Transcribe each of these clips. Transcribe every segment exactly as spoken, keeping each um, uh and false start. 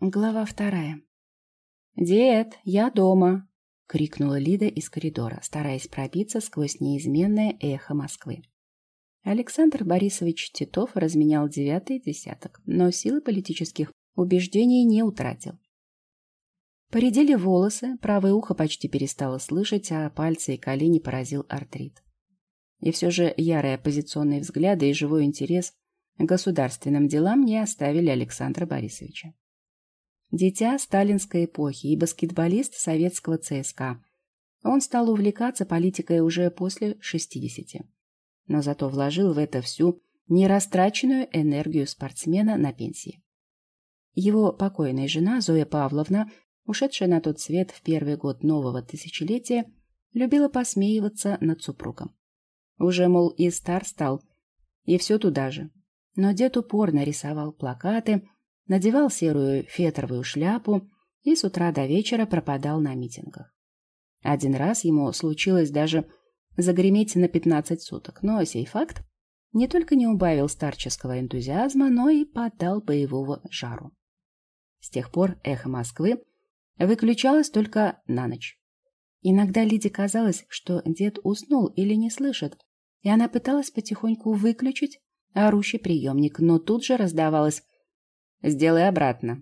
Глава вторая. «Дед, я дома!» — крикнула Лида из коридора, стараясь пробиться сквозь неизменное эхо Москвы. Александр Борисович Титов разменял девятый десяток, но силы политических убеждений не утратил. Поредели волосы, правое ухо почти перестало слышать, а пальцы и колени поразил артрит. И все же ярые оппозиционные взгляды и живой интерес к государственным делам не оставили Александра Борисовича. Дитя сталинской эпохи и баскетболист советского ЦСКА, он стал увлекаться политикой уже после шестидесяти, но зато вложил в это всю нерастраченную энергию спортсмена на пенсии. Его покойная жена Зоя Павловна, ушедшая на тот свет в первый год нового тысячелетия, любила посмеиваться над супругом. Уже, мол, и стар стал, и все туда же. Но дед упорно рисовал плакаты, надевал серую фетровую шляпу и с утра до вечера пропадал на митингах. Один раз ему случилось даже загреметь на пятнадцать суток, но сей факт не только не убавил старческого энтузиазма, но и поддал боевого жару. С тех пор эхо Москвы выключалось только на ночь. Иногда Лиде казалось, что дед уснул или не слышит, и она пыталась потихоньку выключить орущий приемник, но тут же раздавалось: «Сделай обратно».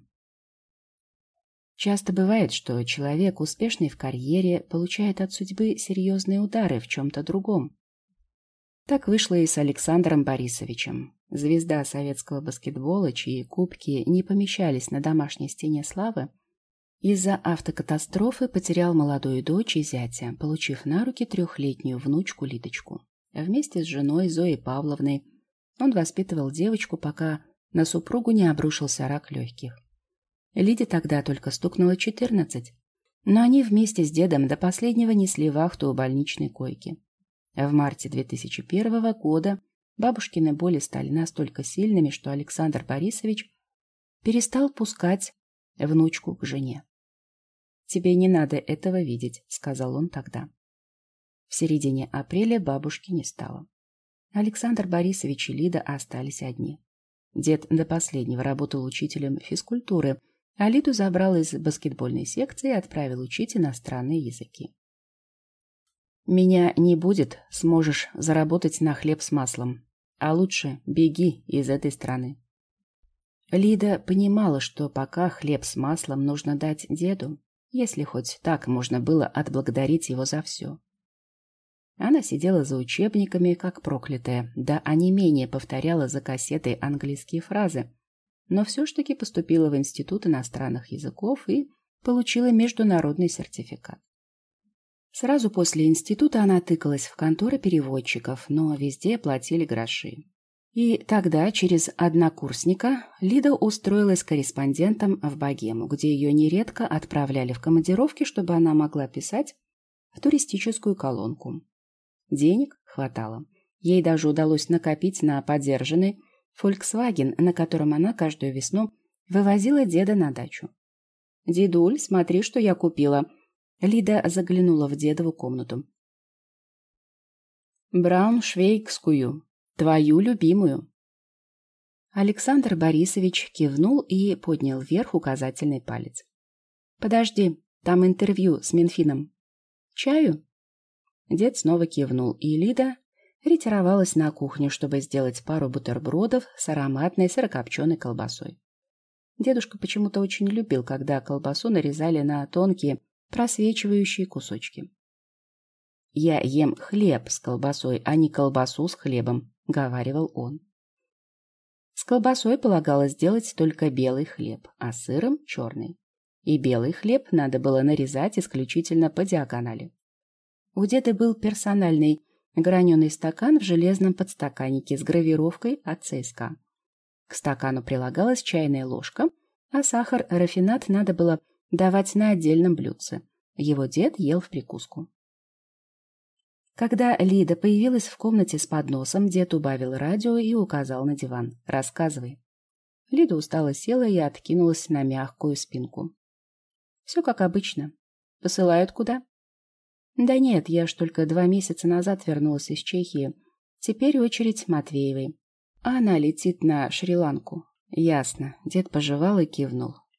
Часто бывает, что человек, успешный в карьере, получает от судьбы серьезные удары в чем-то другом. Так вышло и с Александром Борисовичем. Звезда советского баскетбола, чьи кубки не помещались на домашней стене славы, из-за автокатастрофы потерял молодую дочь и зятя, получив на руки трехлетнюю внучку Лидочку. Вместе с женой Зоей Павловной он воспитывал девочку, пока на супругу не обрушился рак легких. Лиде тогда только стукнуло четырнадцать, но они вместе с дедом до последнего несли вахту у больничной койки. В марте две тысячи первого года бабушкины боли стали настолько сильными, что Александр Борисович перестал пускать внучку к жене. «Тебе не надо этого видеть», — сказал он тогда. В середине апреля бабушки не стало. Александр Борисович и Лида остались одни. Дед до последнего работал учителем физкультуры, а Лиду забрал из баскетбольной секции и отправил учить иностранные языки. «Меня не будет, сможешь заработать на хлеб с маслом. А лучше беги из этой страны». Лида понимала, что пока хлеб с маслом нужно дать деду, если хоть так можно было отблагодарить его за все. Она сидела за учебниками, как проклятая, да онемение повторяла за кассетой английские фразы, но все ж таки поступила в Институт иностранных языков и получила международный сертификат. Сразу после института она тыкалась в конторы переводчиков, но везде платили гроши. И тогда, через однокурсника, Лида устроилась корреспондентом в Богему, где ее нередко отправляли в командировки, чтобы она могла писать в туристическую колонку. Денег хватало. Ей даже удалось накопить на подержанный «Фольксваген», на котором она каждую весну вывозила деда на дачу. «Дедуль, смотри, что я купила». Лида заглянула в дедову комнату. «Брауншвейгскую, твою любимую». Александр Борисович кивнул и поднял вверх указательный палец. «Подожди, там интервью с Минфином. Чаю?» Дед снова кивнул, и Лида ретировалась на кухню, чтобы сделать пару бутербродов с ароматной сырокопченой колбасой. Дедушка почему-то очень любил, когда колбасу нарезали на тонкие, просвечивающие кусочки. «Я ем хлеб с колбасой, а не колбасу с хлебом», — говаривал он. С колбасой полагалось делать только белый хлеб, а с сыром — черный. И белый хлеб надо было нарезать исключительно по диагонали. У деда был персональный граненый стакан в железном подстаканнике с гравировкой от ЦСКА. К стакану прилагалась чайная ложка, а сахар-рафинад надо было давать на отдельном блюдце. Его дед ел в прикуску. Когда Лида появилась в комнате с подносом, дед убавил радио и указал на диван. «Рассказывай». Лида устало села и откинулась на мягкую спинку. «Все как обычно. Посылают куда?» «Да нет, я ж только два месяца назад вернулась из Чехии. Теперь очередь Матвеевой. Она летит на Шри-Ланку». «Ясно». Дед пожевал и кивнул.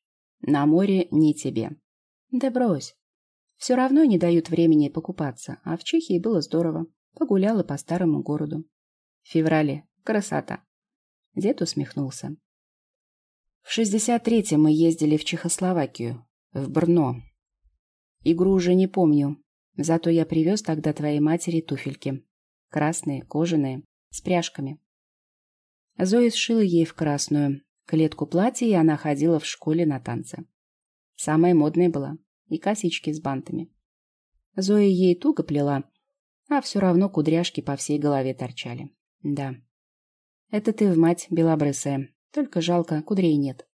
На море не тебе. Да брось. Все равно не дают времени покупаться, а в Чехии было здорово. Погуляла по старому городу. В феврале. Красота. Дед усмехнулся. В шестьдесят третьем мы ездили в Чехословакию, в Брно. Игру уже не помню, зато я привез тогда твоей матери туфельки. Красные, кожаные, с пряжками. Зоя сшила ей в красную клетку платье, и она ходила в школе на танцы. Самая модная была, и косички с бантами. Зоя ей туго плела, а все равно кудряшки по всей голове торчали. Да, это ты в мать белобрысая, только жалко, кудрей нет.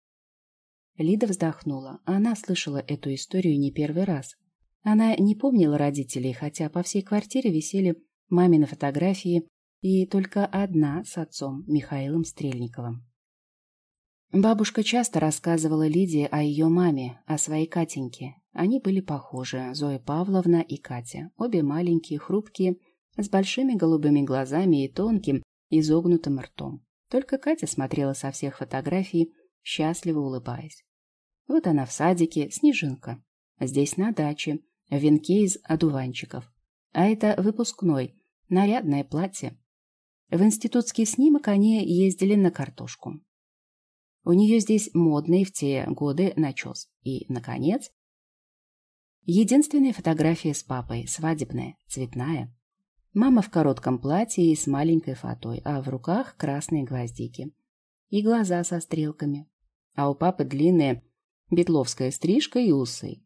Лида вздохнула. Она слышала эту историю не первый раз. Она не помнила родителей, хотя по всей квартире висели мамины фотографии, и только одна с отцом Михаилом Стрельниковым. Бабушка часто рассказывала Лиде о ее маме, о своей Катеньке. Они были похожи, Зоя Павловна и Катя, обе маленькие, хрупкие, с большими голубыми глазами и тонким, изогнутым ртом. Только Катя смотрела со всех фотографий, счастливо улыбаясь. Вот она в садике, Снежинка. Здесь на даче, в венке из одуванчиков. А это выпускной, нарядное платье. В институтский снимок они ездили на картошку. У нее здесь модный в те годы начес. И, наконец, единственная фотография с папой, свадебная, цветная. Мама в коротком платье и с маленькой фатой, а в руках красные гвоздики. И глаза со стрелками. А у папы длинная бетловская стрижка и усы.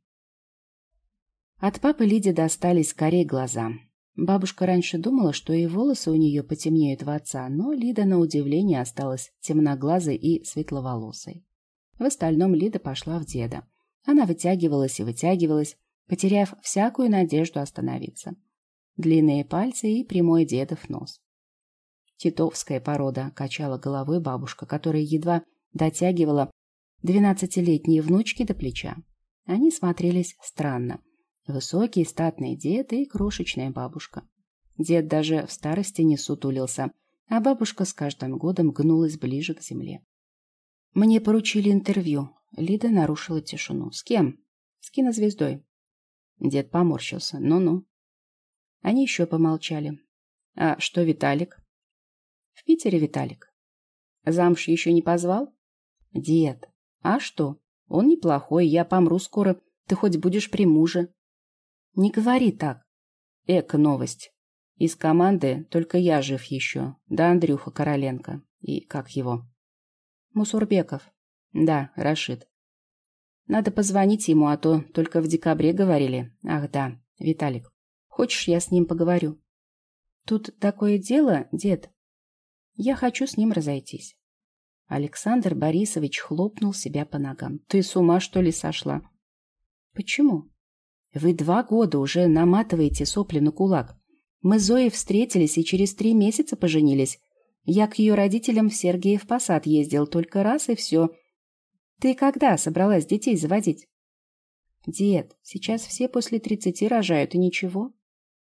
От папы Лиде достались скорее глаза. Бабушка раньше думала, что и волосы у нее потемнеют в отца, но Лида на удивление осталась темноглазой и светловолосой. В остальном Лида пошла в деда. Она вытягивалась и вытягивалась, потеряв всякую надежду остановиться. Длинные пальцы и прямой дедов нос. Титовская порода, качала головой бабушка, которая едва дотягивала двенадцатилетние внучки до плеча. Они смотрелись странно. Высокий статный дед и крошечная бабушка. Дед даже в старости не сутулился, а бабушка с каждым годом гнулась ближе к земле. Мне поручили интервью. Лида нарушила тишину. С кем? С кинозвездой. Дед поморщился. Ну-ну. Они еще помолчали. А что Виталик? В Питере Виталик. Замуж еще не позвал? Дед. А что? Он неплохой, я помру скоро. Ты хоть будешь при муже. Не говори так. Эко новость. Из команды только я жив еще. Да Андрюха Короленко. И как его? Мусурбеков. Да, Рашид. Надо позвонить ему, а то только в декабре говорили. Ах да, Виталик. Хочешь, я с ним поговорю? Тут такое дело, дед. Я хочу с ним разойтись. Александр Борисович хлопнул себя по ногам. Ты с ума, что ли, сошла? Почему? Вы два года уже наматываете сопли на кулак. Мы с Зоей встретились и через три месяца поженились. Я к ее родителям в Сергиев Посад ездил только раз и все. Ты когда собралась детей заводить? Дед, сейчас все после тридцати рожают, и ничего.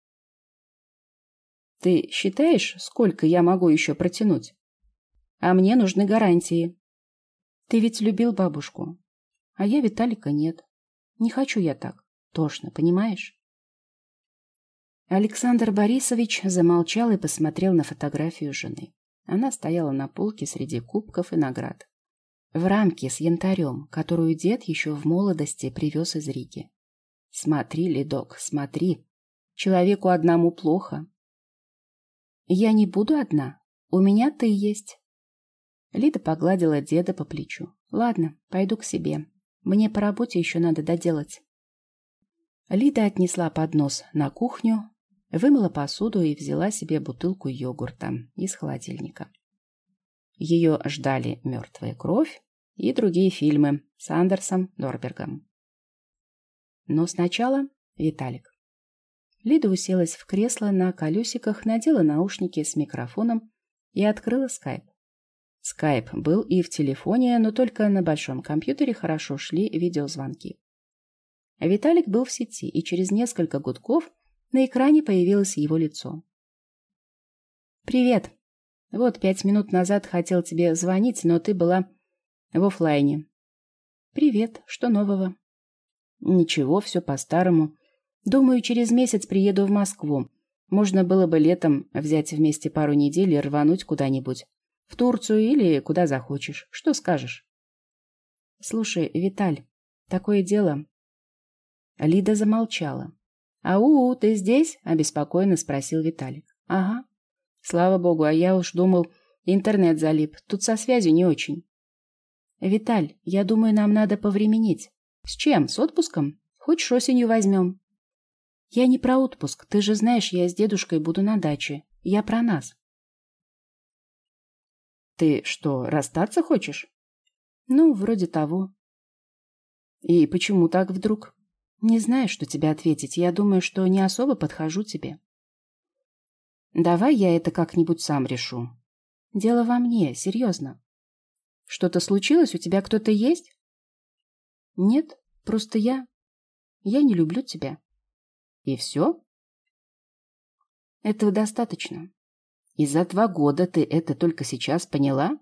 Ты считаешь, сколько я могу еще протянуть? А мне нужны гарантии. Ты ведь любил бабушку, а я Виталика нет. Не хочу я так. Тошно, понимаешь? Александр Борисович замолчал и посмотрел на фотографию жены. Она стояла на полке среди кубков и наград. В рамке с янтарем, которую дед еще в молодости привез из Риги. Смотри, Лидок, смотри. Человеку одному плохо. Я не буду одна. У меня ты есть. Лида погладила деда по плечу. Ладно, пойду к себе. Мне по работе еще надо доделать. Лида отнесла поднос на кухню, вымыла посуду и взяла себе бутылку йогурта из холодильника. Ее ждали «Мертвая кровь» и другие фильмы с Андерсом Норбергом. Но сначала Виталик. Лида уселась в кресло на колесиках, надела наушники с микрофоном и открыла скайп. Скайп был и в телефоне, но только на большом компьютере хорошо шли видеозвонки. Виталик был в сети, и через несколько гудков на экране появилось его лицо. «Привет. Вот пять минут назад хотел тебе звонить, но ты была в оффлайне. «Привет, что нового?» «Ничего, все по-старому. Думаю, через месяц приеду в Москву. Можно было бы летом взять вместе пару недель и рвануть куда-нибудь. В Турцию или куда захочешь. Что скажешь?» «Слушай, Виталь, такое дело...» Лида замолчала. «Ау, ты здесь?» — обеспокоенно спросил Виталик. «Ага. Слава богу, а я уж думал, интернет залип. Тут со связью не очень». «Виталь, я думаю, нам надо повременить». «С чем? С отпуском? Хочешь, осенью возьмем?» «Я не про отпуск. Ты же знаешь, я с дедушкой буду на даче. Я про нас». «Ты что, расстаться хочешь?» «Ну, вроде того». «И почему так вдруг?» «Не знаю, что тебе ответить. Я думаю, что не особо подхожу тебе». «Давай я это как-нибудь сам решу». «Дело во мне, серьезно». «Что-то случилось? У тебя кто-то есть?» «Нет, просто я... Я не люблю тебя». «И все?» «Этого достаточно». «И за два года ты это только сейчас поняла?»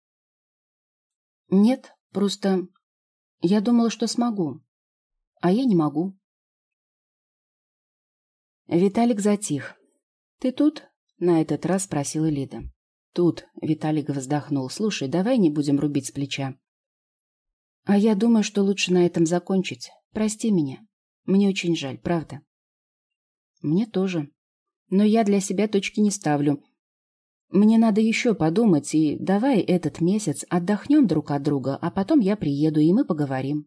«Нет, просто... Я думала, что смогу. А я не могу». Виталик затих. «Ты тут?» — на этот раз спросила Лида. «Тут», — Виталик вздохнул. «Слушай, давай не будем рубить с плеча». «А я думаю, что лучше на этом закончить. Прости меня. Мне очень жаль, правда». «Мне тоже. Но я для себя точки не ставлю. Мне надо еще подумать, и давай этот месяц отдохнем друг от друга, а потом я приеду, и мы поговорим».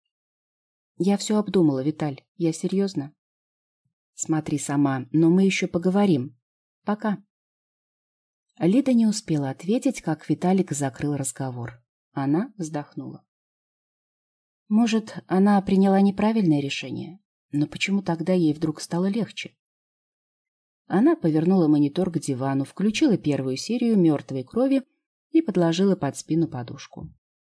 «Я все обдумала, Виталь. Я серьезно». «Смотри сама, но мы еще поговорим. Пока». Лида не успела ответить, как Виталик закрыл разговор. Она вздохнула. Может, она приняла неправильное решение, но почему тогда ей вдруг стало легче? Она повернула монитор к дивану, включила первую серию «Мертвой крови» и подложила под спину подушку.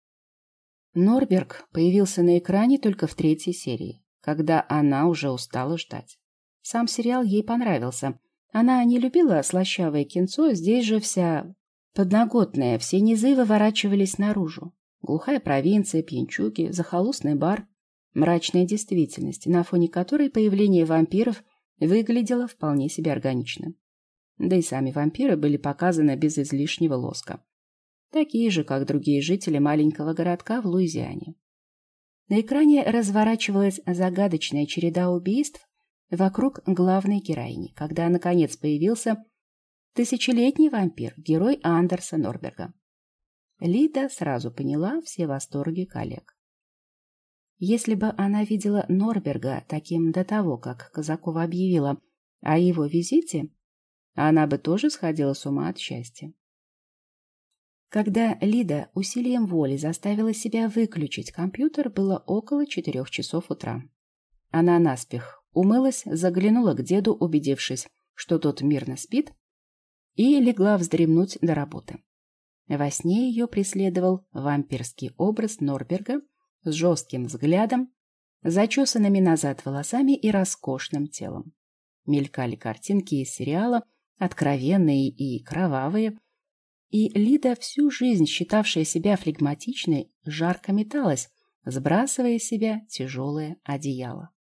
Норберг появился на экране только в третьей серии, когда она уже устала ждать. Сам сериал ей понравился. Она не любила слащавое кинцо, здесь же вся подноготная, все низы выворачивались наружу. Глухая провинция, пьянчуги, захолустный бар, мрачная действительность, на фоне которой появление вампиров выглядело вполне себе органично. Да и сами вампиры были показаны без излишнего лоска. Такие же, как другие жители маленького городка в Луизиане. На экране разворачивалась загадочная череда убийств вокруг главной героини, когда, наконец, появился тысячелетний вампир, герой Андерса Норберга. Лида сразу поняла все восторги коллег. Если бы она видела Норберга таким до того, как Казакова объявила о его визите, она бы тоже сходила с ума от счастья. Когда Лида усилием воли заставила себя выключить компьютер, было около четырех часов утра. Она наспех умылась, заглянула к деду, убедившись, что тот мирно спит, и легла вздремнуть до работы. Во сне ее преследовал вампирский образ Норберга с жестким взглядом, зачесанными назад волосами и роскошным телом. Мелькали картинки из сериала, откровенные и кровавые, и Лида, всю жизнь считавшая себя флегматичной, жарко металась, сбрасывая с себя тяжелое одеяло.